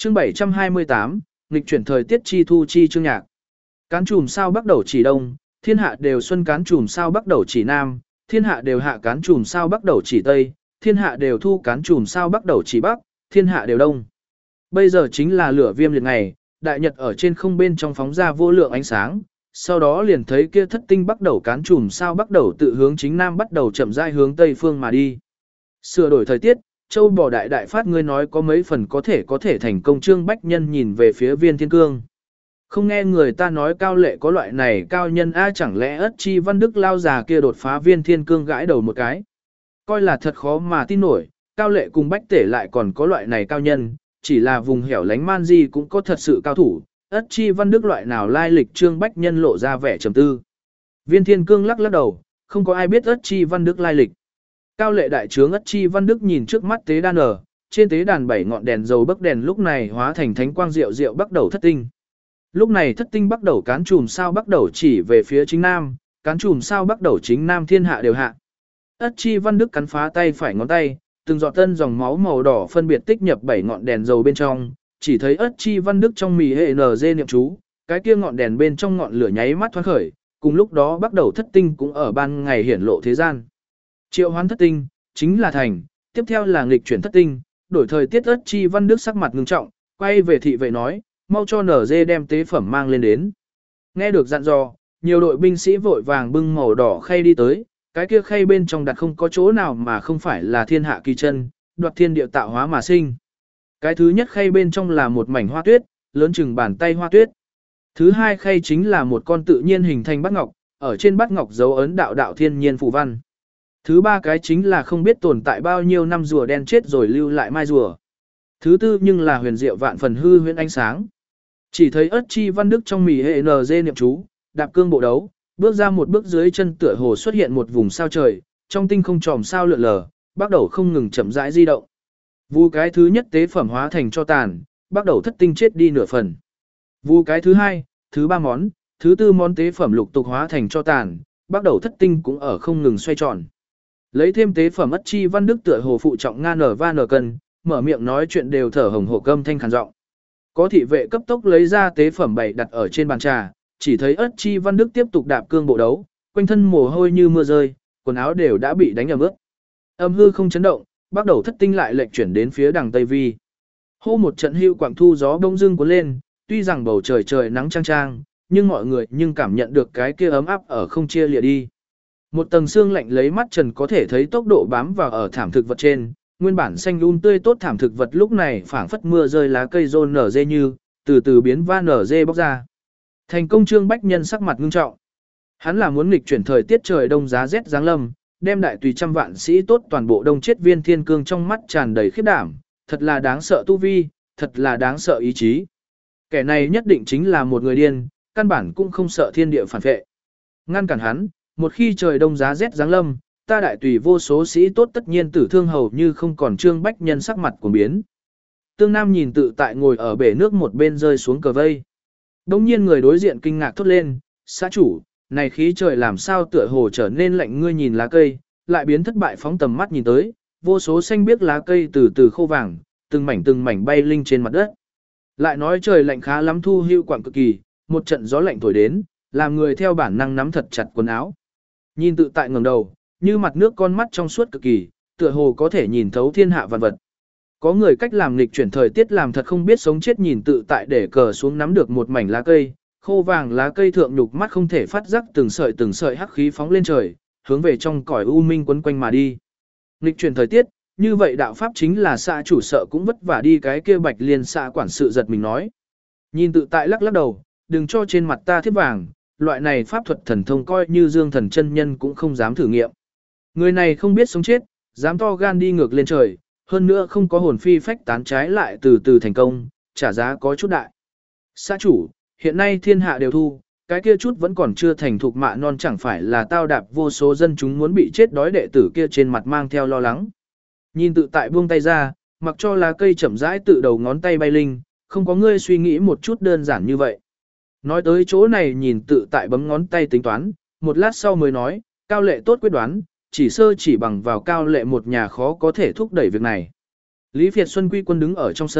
Chương 728, nghịch chuyển thời tiết chi thu chi chương nhạc. Cán chùm sao bắt đầu chỉ đông, thiên hạ đều xuân cán chùm sao bắt đầu chỉ nam, thiên hạ đều hạ cán chùm sao bắt đầu chỉ tây, thiên hạ đều thu cán chùm sao bắt đầu chỉ bắc, thiên hạ đều đông. Bây giờ chính là lửa viêm liệt ngày, đại nhật ở trên không bên trong phóng ra vô lượng ánh sáng, sau đó liền thấy kia thất tinh bắt đầu cán chùm sao bắt đầu tự hướng chính nam bắt đầu chậm rãi hướng tây phương mà đi. Sửa đổi thời tiết, châu bò đại đại phát ngươi nói có mấy phần có thể thành công. Trương Bách Nhân nhìn về phía Viên Thiên Cương. Không nghe người ta nói Cao Lệ có loại này cao nhân a, chẳng lẽ Ất Chi Văn Đức lao già kia đột phá. Viên Thiên Cương gãi đầu một cái. Coi là thật khó mà tin nổi, Cao Lệ cùng Bách Tể lại còn có loại này cao nhân, chỉ là vùng hẻo lánh man di cũng có thật sự cao thủ. Ất Chi Văn Đức loại nào lai lịch. Trương Bách Nhân lộ ra vẻ trầm tư. Viên Thiên Cương lắc lắc đầu, không có ai biết Ất Chi Văn Đức lai lịch. Cao Lệ đại trướng Ất Chi Văn Đức nhìn trước mắt tế đàn ở, trên tế đàn 7 ngọn đèn dầu bấc đèn lúc này hóa thành thánh quang diệu diệu bắt đầu thất tinh. Lúc này thất tinh bắt đầu cán chùm sao bắt đầu chỉ về phía chính nam, cán chùm sao bắt đầu chính nam thiên hạ đều hạ. Ất Chi Văn Đức cắn phá tay phải ngón tay, từng giọt tân dòng máu màu đỏ phân biệt tích nhập 7 ngọn đèn dầu bên trong, chỉ thấy Ất Chi Văn Đức trong mì hệ NG niệm chú, cái kia ngọn đèn bên trong ngọn lửa nháy mắt thoáng khởi, cùng lúc đó bắt đầu thất tinh cũng ở ban ngày hiển lộ thế gian. Triệu hoán thất tinh, chính là thành, tiếp theo là nghịch chuyển thất tinh, đổi thời tiết. Ất Chi Văn Đức sắc mặt ngưng trọng, quay về thị vệ nói, mau cho NG đem tế phẩm mang lên đến. Nghe được dặn dò, nhiều đội binh sĩ vội vàng bưng màu đỏ khay đi tới, cái kia khay bên trong đặt không có chỗ nào mà không phải là thiên hạ kỳ chân, đoạt thiên địa tạo hóa mà sinh. Cái thứ nhất khay bên trong là một mảnh hoa tuyết, lớn chừng bàn tay hoa tuyết. Thứ hai khay chính là một con tự nhiên hình thành bát ngọc, ở trên bát ngọc dấu ấn đạo đạo thiên nhiên phù văn. Thứ ba cái chính là không biết tồn tại bao nhiêu năm rùa đen chết rồi lưu lại mai rùa. Thứ tư nhưng là huyền diệu vạn phần hư huyễn ánh sáng. Chỉ thấy Ất Chi Văn Đức trong mì hệ NG niệm chú, đạp cương bộ đấu, bước ra một bước dưới chân tựa hồ xuất hiện một vùng sao trời, trong tinh không tròm sao lượn lờ, bắt đầu không ngừng chậm rãi di động. Vu cái thứ nhất tế phẩm hóa thành cho tàn, bắt đầu thất tinh chết đi nửa phần. Vu cái thứ hai, thứ ba món, thứ tư món tế phẩm lục tục hóa thành cho tàn, bắt đầu thất tinh cũng ở không ngừng xoay tròn. Lấy thêm tế phẩm Ất Chi Văn Đức tựa hồ phụ trọng nga nở va nở cân, mở miệng nói chuyện đều thở hồng hộc âm thanh khàn giọng. Có thị vệ cấp tốc lấy ra tế phẩm bày đặt ở trên bàn trà, chỉ thấy Ất Chi Văn Đức tiếp tục đạp cương bộ đấu, quanh thân mồ hôi như mưa rơi, quần áo đều đã bị đánh ẩm ướt. Âm hư không chấn động, bắt đầu thất tinh lại lệch chuyển đến phía đằng Tây Vi. Hô một trận hưu quảng thu gió đông dưng cuốn lên, tuy rằng bầu trời trời nắng trang trang, nhưng mọi người cảm nhận được cái kia ấm áp ở không chia lìa đi. Một tầng xương lạnh lấy mắt trần có thể thấy tốc độ bám vào ở thảm thực vật trên, nguyên bản xanh tươi tốt thảm thực vật lúc này phảng phất mưa rơi lá cây rôn nở dê như, từ từ biến va nở dê bóc ra. Thành công. Trương Bách Nhân sắc mặt ngưng trọng. Hắn là muốn nghịch chuyển thời tiết trời đông giá rét giáng lâm, đem đại tùy trăm vạn sĩ tốt toàn bộ đông chết. Viên Thiên Cương trong mắt tràn đầy khiếp đảm, thật là đáng sợ tu vi, thật là đáng sợ ý chí. Kẻ này nhất định chính là một người điên, căn bản cũng không sợ thiên địa phản vệ. Ngăn cản hắn, một khi trời đông giá rét giáng lâm, ta đại tùy vô số sĩ tốt tất nhiên tử thương hầu như không còn. Trương Bách Nhân sắc mặt cuồng biến. Tương Nam nhìn tự tại ngồi ở bể nước một bên rơi xuống cờ vây. Đông nhiên người đối diện kinh ngạc thốt lên, xã chủ, này khí trời làm sao tựa hồ trở nên lạnh. Ngươi nhìn lá cây, lại biến thất bại. Phóng tầm mắt nhìn tới, vô số xanh biếc lá cây từ từ khô vàng, từng mảnh bay linh trên mặt đất. Lại nói trời lạnh khá lắm. Thu hưu quảng cực kỳ, một trận gió lạnh thổi đến, làm người theo bản năng nắm thật chặt quần áo. Nhìn tự tại ngẩng đầu, như mặt nước con mắt trong suốt cực kỳ, tựa hồ có thể nhìn thấu thiên hạ vạn vật. Có người cách làm nghịch chuyển thời tiết làm thật không biết sống chết. Nhìn tự tại để cờ xuống nắm được một mảnh lá cây, khô vàng lá cây thượng nhục mắt không thể phát giác từng sợi hắc khí phóng lên trời, hướng về trong cõi u minh quấn quanh mà đi. Nghịch chuyển thời tiết, như vậy đạo pháp chính là xã chủ sợ cũng vất vả đi. Cái kia Bạch Liên xã quản sự giật mình nói. Nhìn tự tại lắc đầu, đừng cho trên mặt ta thiếp vàng, loại này pháp thuật thần thông coi như Dương Thần chân nhân cũng không dám thử nghiệm. Người này không biết sống chết, dám to gan đi ngược lên trời, hơn nữa không có hồn phi phách tán, trái lại từ từ thành công, trả giá có chút đại. Xã chủ, hiện nay thiên hạ đều thu, cái kia chút vẫn còn chưa thành thục mạ non chẳng phải là tao đạp vô số dân chúng muốn bị chết đói. Đệ tử kia trên mặt mang theo lo lắng. Nhìn tự tại buông tay ra, mặc cho lá cây chậm rãi tự đầu ngón tay bay linh, không có ngươi suy nghĩ một chút đơn giản như vậy. Nói tới chỗ này nhìn tự tại bấm ngón tay tính toán, một lát sau mới nói, Cao Lệ tốt quyết đoán, chỉ bằng vào Cao Lệ một nhà khó có thể thúc đẩy việc này. Lý Việt Xuân Quy Quân đứng ở trong sân,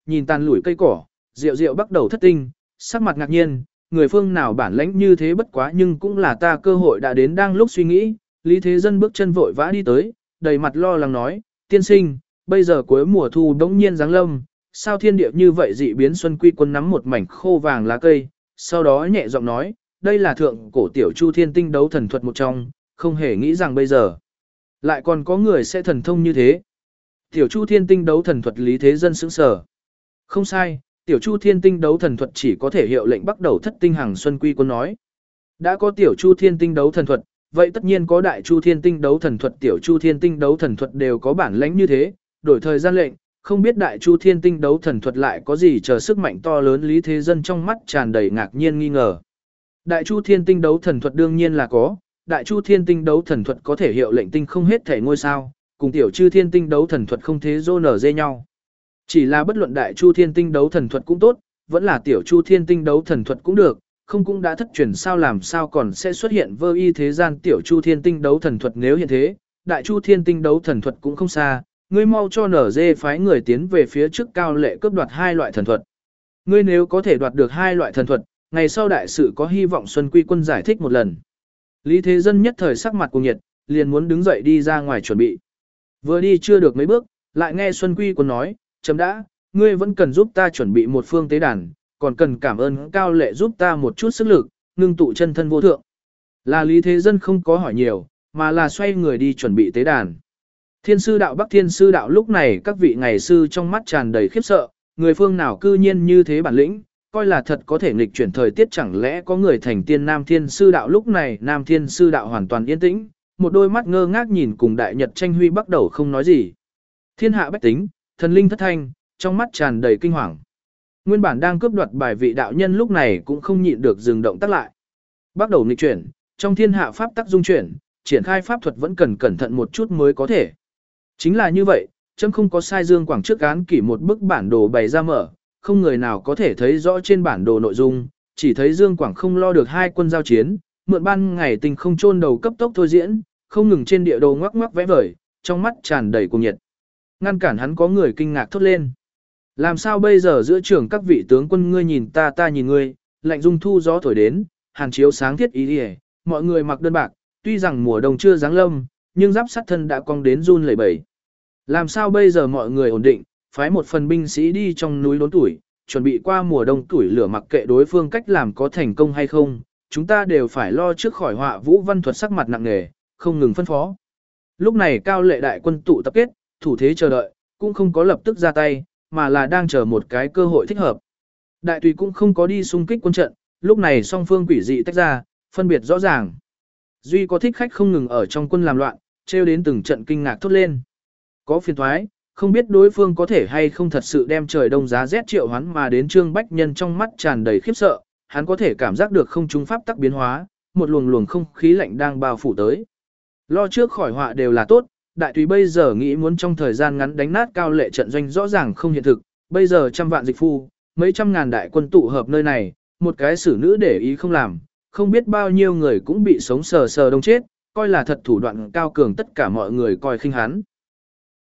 nhìn tàn lủi cây cỏ, Diệu Diệu bắt đầu thất tinh, sắc mặt ngạc nhiên, người phương nào bản lãnh như thế bất quá nhưng cũng là ta cơ hội đã đến đang lúc suy nghĩ, Lý Thế Dân bước chân vội vã đi tới, đầy mặt lo lắng nói, tiên sinh, bây giờ cuối mùa thu đống nhiên giáng lâm, sao thiên địa như vậy dị biến Xuân Quy Quân nắm một mảnh khô vàng lá cây, sau đó nhẹ giọng nói, đây là thượng cổ tiểu Chu Thiên Tinh đấu thần thuật một trong, không hề nghĩ rằng bây giờ lại còn có người sẽ thần thông như thế. Tiểu Chu Thiên Tinh đấu thần thuật Lý Thế Dân sững sờ. Không sai, Tiểu Chu Thiên Tinh đấu thần thuật chỉ có thể hiệu lệnh bắt đầu thất tinh hàng Xuân Quy Quân nói. Đã có Tiểu Chu Thiên Tinh đấu thần thuật, vậy tất nhiên có Đại Chu Thiên Tinh đấu thần thuật, Tiểu Chu Thiên Tinh đấu thần thuật đều có bản lãnh như thế, đổi thời gian lệnh, không biết Đại Chu Thiên Tinh đấu thần thuật lại có gì chờ sức mạnh to lớn. Lý Thế Dân trong mắt tràn đầy ngạc nhiên nghi ngờ. Đại Chu Thiên Tinh đấu thần thuật đương nhiên là có, Đại Chu Thiên Tinh đấu thần thuật có thể hiệu lệnh tinh không hết thể ngôi sao, cùng Tiểu Chu Thiên Tinh đấu thần thuật không thế dô nở dê nhau. Chỉ là bất luận Đại Chu Thiên Tinh đấu thần thuật cũng tốt, vẫn là Tiểu Chu Thiên Tinh đấu thần thuật cũng được, không cũng đã thất truyền sao làm sao còn sẽ xuất hiện vơ y thế gian Tiểu Chu Thiên Tinh đấu thần thuật. Nếu hiện thế, Đại Chu Thiên Tinh đấu thần thuật cũng không xa, ngươi mau cho nở dê phái người tiến về phía trước Cao Lệ cướp đoạt hai loại thần thuật. Ngươi nếu có thể đoạt được hai loại thần thuật, ngày sau đại sự có hy vọng. Xuân Quy Quân giải thích một lần. Lý Thế Dân nhất thời sắc mặt cuồng nhiệt, liền muốn đứng dậy đi ra ngoài chuẩn bị. Vừa đi chưa được mấy bước, lại nghe Xuân Quy Quân nói, chấm đã, ngươi vẫn cần giúp ta chuẩn bị một phương tế đàn, còn cần cảm ơn Cao Lệ giúp ta một chút sức lực, ngưng tụ chân thân vô thượng. Là Lý Thế Dân không có hỏi nhiều, mà là xoay người đi chuẩn bị tế đàn. Thiên sư đạo Bắc Thiên sư đạo lúc này các vị ngày sư trong mắt tràn đầy khiếp sợ, người phương nào cư nhiên như thế bản lĩnh, coi là thật có thể nghịch chuyển thời tiết, chẳng lẽ có người thành tiên. Nam Thiên sư đạo lúc này Nam Thiên sư đạo hoàn toàn yên tĩnh, một đôi mắt ngơ ngác nhìn cùng đại nhật tranh huy bắt đầu không nói gì. Thiên hạ bách tính, thần linh thất thanh, trong mắt tràn đầy kinh hoàng. Nguyên bản đang cướp đoạt bài vị đạo nhân lúc này cũng không nhịn được dừng động tác lại. Bắt đầu nghịch chuyển, trong thiên hạ pháp tắc dung chuyển, triển khai pháp thuật vẫn cần cẩn thận một chút mới có thể. Chính là như vậy, chấm không có sai. Dương Quảng trước án kỷ một bức bản đồ bày ra mở, không người nào có thể thấy rõ trên bản đồ nội dung, chỉ thấy Dương Quảng không lo được hai quân giao chiến, mượn ban ngày tình không chôn đầu cấp tốc thôi diễn, không ngừng trên địa đồ ngoắc ngoắc vẽ vời, trong mắt tràn đầy cuồng nhiệt. Ngăn cản hắn có người kinh ngạc thốt lên. Làm sao bây giờ giữa trường các vị tướng quân, ngươi nhìn ta ta nhìn ngươi, lạnh dung thu gió thổi đến, hàn chiếu sáng thiết ý đi, mọi người mặc đơn bạc, tuy rằng mùa đông chưa giáng lâm, nhưng giáp sắt thân đã cong đến run lẩy bẩy. Làm sao bây giờ mọi người ổn định, phái một phần binh sĩ đi trong núi đốn tuổi, chuẩn bị qua mùa đông tuổi lửa, mặc kệ đối phương cách làm có thành công hay không, chúng ta đều phải lo trước khỏi họa. Vũ Văn Thuật sắc mặt nặng nề, không ngừng phân phó. Lúc này Cao Lệ đại quân tụ tập kết, thủ thế chờ đợi, cũng không có lập tức ra tay, mà là đang chờ một cái cơ hội thích hợp. Đại tùy cũng không có đi xung kích quân trận, lúc này song phương quỷ dị tách ra, phân biệt rõ ràng. Duy có thích khách không ngừng ở trong quân làm loạn, trêu đến từng trận kinh ngạc thốt lên. Có phiền thoái, không biết đối phương có thể hay không thật sự đem trời đông giá rét triệu hoán mà đến. Trương Bách Nhân trong mắt tràn đầy khiếp sợ, hắn có thể cảm giác được không trung pháp tắc biến hóa, một luồng luồng không khí lạnh đang bao phủ tới. Lo trước khỏi họa đều là tốt, đại tùy bây giờ nghĩ muốn trong thời gian ngắn đánh nát Cao Lệ trận doanh rõ ràng không hiện thực, bây giờ trăm vạn dịch phu, mấy trăm ngàn đại quân tụ hợp nơi này, một cái xử nữ để ý không làm, không biết bao nhiêu người cũng bị sống sờ sờ đông chết, coi là thật thủ đoạn cao cường, tất cả mọi người coi khinh hắn.